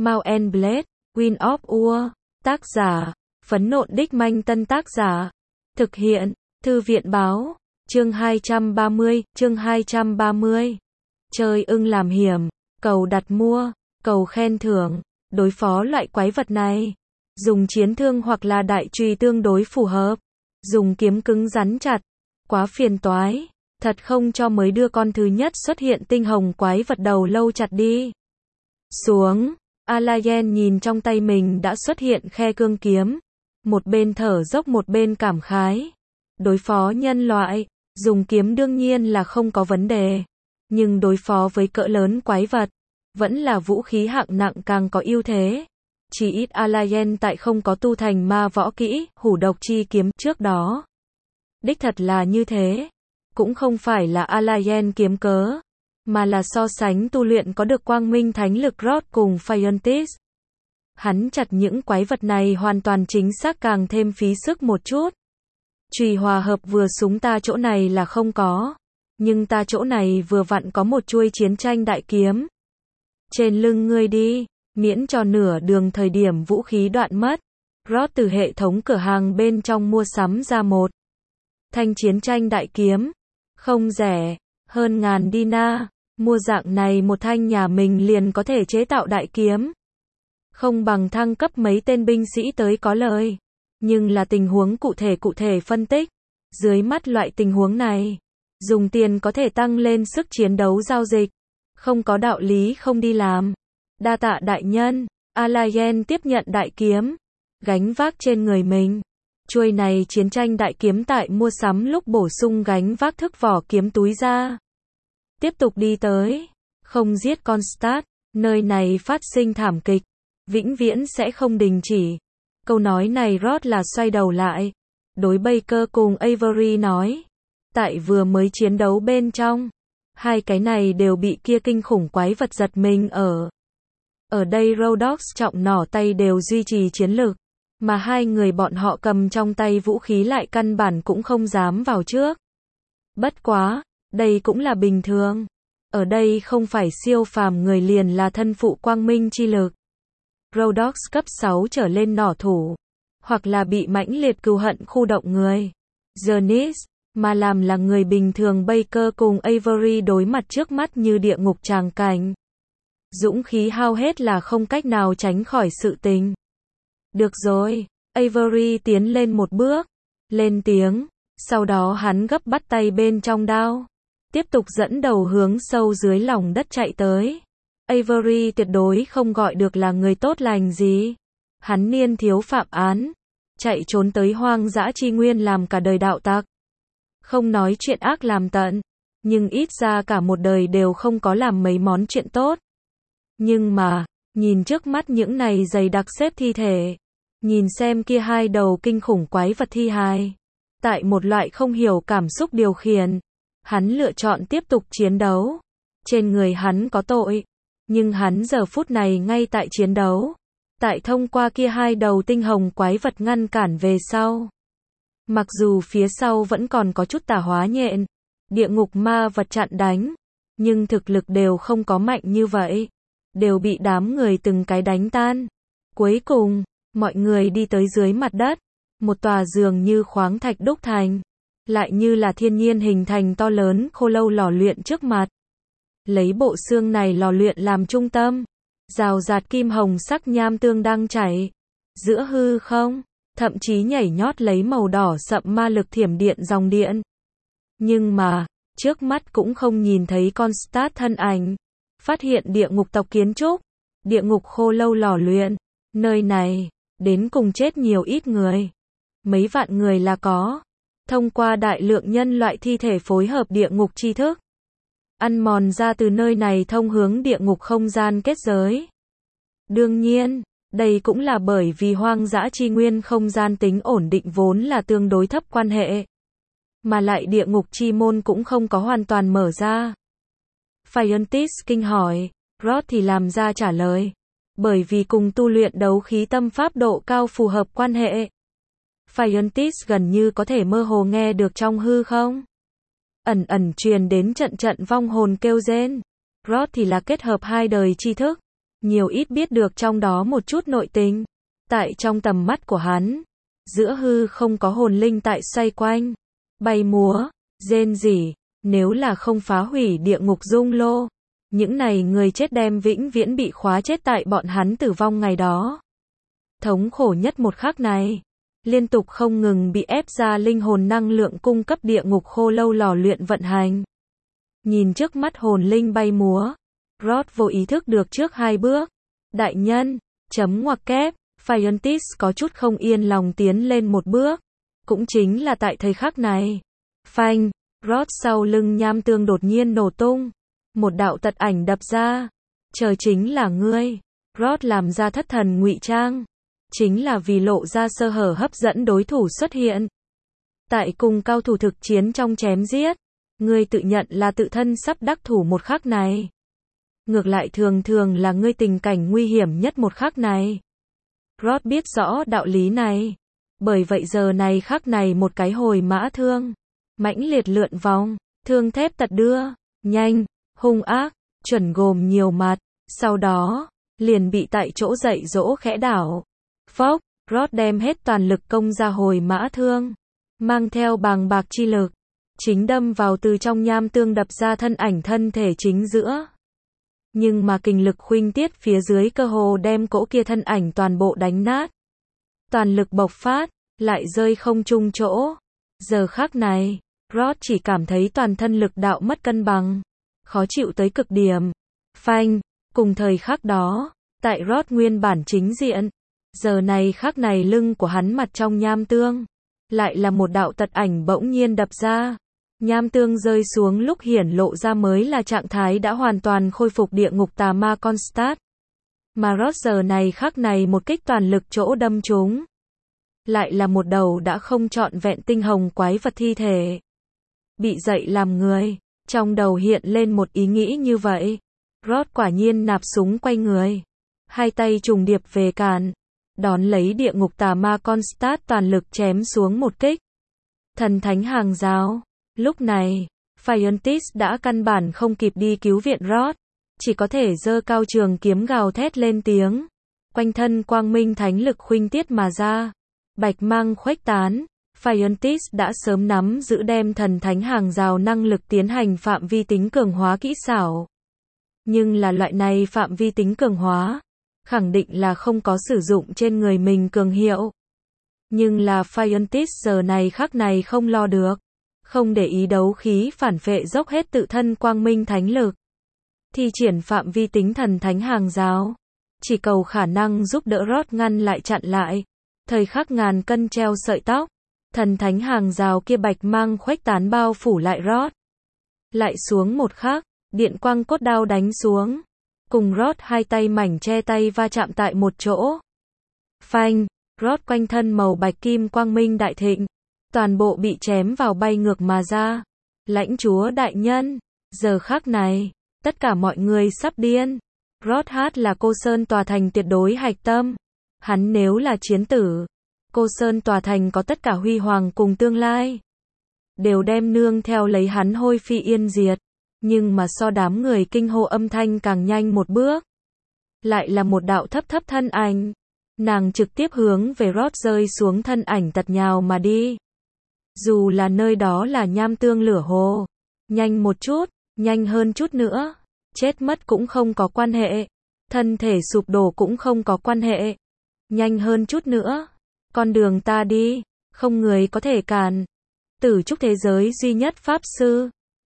Mount and Blade, Wind of War. Tác giả, Phấn Nộn Đích Manh. Tân tác giả, thực hiện, Thư viện Báo. Chương 230, chương 230. Chơi ưng làm hiểm, cầu đặt mua, cầu khen thưởng. Đối phó loại quái vật này, dùng chiến thương hoặc là đại chùy tương đối phù hợp. Dùng kiếm cứng rắn chặt, quá phiền toái. Thật không cho mới đưa con thứ nhất xuất hiện tinh hồng quái vật đầu lâu chặt đi. Xuống, Alayen nhìn trong tay mình đã xuất hiện khe cương kiếm. Một bên thở dốc một bên cảm khái. Đối phó nhân loại, dùng kiếm đương nhiên là không có vấn đề. Nhưng đối phó với cỡ lớn quái vật, vẫn là vũ khí hạng nặng càng có ưu thế. Chỉ ít Alayen tại không có tu thành ma võ kỹ, hủ độc chi kiếm trước đó. Đích thật là như thế. Cũng không phải là Alayen kiếm cớ, mà là so sánh tu luyện có được quang minh thánh lực Rod cùng Phiontis. Hắn chặt những quái vật này hoàn toàn chính xác càng thêm phí sức một chút. Chùy hòa hợp vừa súng ta chỗ này là không có, nhưng ta chỗ này vừa vặn có một chuôi chiến tranh đại kiếm. Trên lưng ngươi đi, miễn cho nửa đường thời điểm vũ khí đoạn mất. Rod từ hệ thống cửa hàng bên trong mua sắm ra một thanh chiến tranh đại kiếm, không rẻ, hơn 1000 dinar. Mua dạng này một thanh nhà mình liền có thể chế tạo đại kiếm. Không bằng thăng cấp mấy tên binh sĩ tới có lời. Nhưng là tình huống cụ thể phân tích. Dưới mắt loại tình huống này, dùng tiền có thể tăng lên sức chiến đấu giao dịch. Không có đạo lý không đi làm. Đa tạ đại nhân. Alayen tiếp nhận đại kiếm, gánh vác trên người mình. Chuôi này chiến tranh đại kiếm tại mua sắm lúc bổ sung gánh vác thức vỏ kiếm túi ra. Tiếp tục đi tới, không giết con Start, nơi này phát sinh thảm kịch, vĩnh viễn sẽ không đình chỉ. Câu nói này Rod là xoay đầu lại, đối Baker cùng Avery nói. Tại vừa mới chiến đấu bên trong, hai cái này đều bị kia kinh khủng quái vật giật mình ở. Ở đây Rhodox trọng nỏ tay đều duy trì chiến lực, mà hai người bọn họ cầm trong tay vũ khí lại căn bản cũng không dám vào trước. Bất quá, đây cũng là bình thường. Ở đây không phải siêu phàm người liền là thân phụ quang minh chi lực. Rhodox cấp 6 trở lên nỏ thủ, hoặc là bị mãnh liệt cừu hận khu động người. Jonis, mà làm là người bình thường Baker cùng Avery đối mặt trước mắt như địa ngục tràng cảnh. Dũng khí hao hết là không cách nào tránh khỏi sự tình. Được rồi, Avery tiến lên một bước, lên tiếng, sau đó hắn gấp bắt tay bên trong đao, tiếp tục dẫn đầu hướng sâu dưới lòng đất chạy tới. Avery tuyệt đối không gọi được là người tốt lành gì. Hắn niên thiếu phạm án, chạy trốn tới hoang dã chi nguyên làm cả đời đạo tặc. Không nói chuyện ác làm tận, nhưng ít ra cả một đời đều không có làm mấy món chuyện tốt. Nhưng mà, nhìn trước mắt những này dày đặc xếp thi thể, nhìn xem kia hai đầu kinh khủng quái vật thi hài, tại một loại không hiểu cảm xúc điều khiển, hắn lựa chọn tiếp tục chiến đấu. Trên người hắn có tội, nhưng hắn giờ phút này ngay tại chiến đấu, tại thông qua kia hai đầu tinh hồng quái vật ngăn cản về sau. Mặc dù phía sau vẫn còn có chút tà hóa nhện, địa ngục ma vật chặn đánh, nhưng thực lực đều không có mạnh như vậy, đều bị đám người từng cái đánh tan. Cuối cùng, mọi người đi tới dưới mặt đất, một tòa dường như khoáng thạch đúc thành, lại như là thiên nhiên hình thành to lớn khô lâu lò luyện trước mặt. Lấy bộ xương này lò luyện làm trung tâm, rào rạt kim hồng sắc nham tương đang chảy giữa hư không, thậm chí nhảy nhót lấy màu đỏ sậm ma lực thiểm điện dòng điện. Nhưng mà, trước mắt cũng không nhìn thấy con Start thân ảnh. Phát hiện địa ngục tộc kiến trúc, địa ngục khô lâu lò luyện, nơi này, đến cùng chết nhiều ít người. Mấy vạn người là có. Thông qua đại lượng nhân loại thi thể phối hợp địa ngục tri thức, ăn mòn ra từ nơi này thông hướng địa ngục không gian kết giới. Đương nhiên, đây cũng là bởi vì hoang dã chi nguyên không gian tính ổn định vốn là tương đối thấp quan hệ. Mà lại địa ngục chi môn cũng không có hoàn toàn mở ra. Phiontis kinh hỏi, Rod thì làm ra trả lời. Bởi vì cùng tu luyện đấu khí tâm pháp độ cao phù hợp quan hệ. Phiontis gần như có thể mơ hồ nghe được trong hư không. Ẩn ẩn truyền đến trận trận vong hồn kêu rên. Rod thì là kết hợp hai đời tri thức. nhiều ít biết được trong đó một chút nội tình. Tại trong tầm mắt của hắn, giữa hư không có hồn linh tại xoay quanh, bay múa, rên rỉ, nếu là không phá hủy địa ngục dung lô, những này người chết đem vĩnh viễn bị khóa chết tại bọn hắn tử vong ngày đó. Thống khổ nhất một khắc này, liên tục không ngừng bị ép ra linh hồn năng lượng cung cấp địa ngục khô lâu lò luyện vận hành. Nhìn trước mắt hồn linh bay múa, Rod vô ý thức được trước 2 bước. Đại nhân, chấm ngoặc kép, Phiontis có chút không yên lòng tiến lên một bước. Cũng chính là tại thời khắc này. Phanh, Rod sau lưng nham tương đột nhiên nổ tung. Một đạo tật ảnh đập ra. Trời, chính là ngươi. Rod làm ra thất thần ngụy trang. Chính là vì lộ ra sơ hở hấp dẫn đối thủ xuất hiện. Tại cùng cao thủ thực chiến trong chém giết, ngươi tự nhận là tự thân sắp đắc thủ một khắc này. Ngược lại thường thường là ngươi tình cảnh nguy hiểm nhất một khắc này. Rod biết rõ đạo lý này. Bởi vậy giờ này khắc này một cái hồi mã thương, mãnh liệt lượn vòng, thương thép tật đưa, nhanh, hung ác, chuẩn gồm nhiều mặt, sau đó, liền bị tại chỗ dậy dỗ khẽ đảo. Phốc, Rod đem hết toàn lực công ra hồi mã thương, mang theo bàng bạc chi lực, chính đâm vào từ trong nham tương đập ra thân ảnh thân thể chính giữa. Nhưng mà kình lực khuynh tiết phía dưới cơ hồ đem cỗ kia thân ảnh toàn bộ đánh nát. Toàn lực bộc phát, lại rơi không chung chỗ. Giờ khắc này, Rod chỉ cảm thấy toàn thân lực đạo mất cân bằng, khó chịu tới cực điểm. Phanh, cùng thời khắc đó, tại Rod nguyên bản chính diện, giờ này khắc này lưng của hắn mặt trong nham tương, lại là một đạo tật ảnh bỗng nhiên đập ra. Nham tương rơi xuống lúc hiển lộ ra mới là trạng thái đã hoàn toàn khôi phục địa ngục tà ma Constat. Mà Rod giờ này khắc này một kích toàn lực chỗ đâm trúng. Lại là một đầu đã không trọn vẹn tinh hồng quái vật thi thể. Bị dậy làm người, trong đầu hiện lên một ý nghĩ như vậy. Rod quả nhiên nạp súng quay người. 2 tay trùng điệp về cản. Đón lấy địa ngục tà ma Constat toàn lực chém xuống một kích. Thần thánh hàng giáo. Lúc này, Phiontis đã căn bản không kịp đi cứu viện Rod, chỉ có thể giơ cao trường kiếm gào thét lên tiếng. Quanh thân quang minh thánh lực khuynh tiết mà ra, bạch mang khuếch tán. Phiontis đã sớm nắm giữ đem thần thánh hàng rào năng lực tiến hành phạm vi tính cường hóa kỹ xảo. Nhưng là loại này phạm vi tính cường hóa, khẳng định là không có sử dụng trên người mình cường hiệu. Nhưng là Phiontis giờ này khắc này không lo được. Không để ý đấu khí phản phệ dốc hết tự thân quang minh thánh lực. Thi triển phạm vi tính thần thánh hàng giáo. Chỉ cầu khả năng giúp đỡ Rod ngăn lại chặn lại. Thời khắc ngàn cân treo sợi tóc. Thần thánh hàng rào kia bạch mang khuếch tán bao phủ lại Rod. Lại xuống một khắc, điện quang cốt đao đánh xuống. Cùng Rod 2 tay mảnh che tay va chạm tại một chỗ. Phanh, Rod quanh thân màu bạch kim quang minh đại thịnh. Toàn bộ bị chém vào bay ngược mà ra. Lãnh chúa đại nhân, giờ khắc này, tất cả mọi người sắp điên. Rod hát là Cô Sơn tòa thành tuyệt đối hạch tâm. Hắn nếu là chiến tử, Cô Sơn tòa thành có tất cả huy hoàng cùng tương lai. Đều đem nương theo lấy hắn hôi phi yên diệt. Nhưng mà so đám người kinh hô âm thanh càng nhanh một bước. Lại là một đạo thấp thấp thân ảnh. Nàng trực tiếp hướng về Rod rơi xuống thân ảnh tật nhào mà đi. Dù là nơi đó là nham tương lửa hồ. Nhanh một chút, nhanh hơn chút nữa. Chết mất cũng không có quan hệ. Thân thể sụp đổ cũng không có quan hệ. Nhanh hơn chút nữa. Con đường ta đi, không người có thể cản. Tử trúc thế giới duy nhất pháp sư.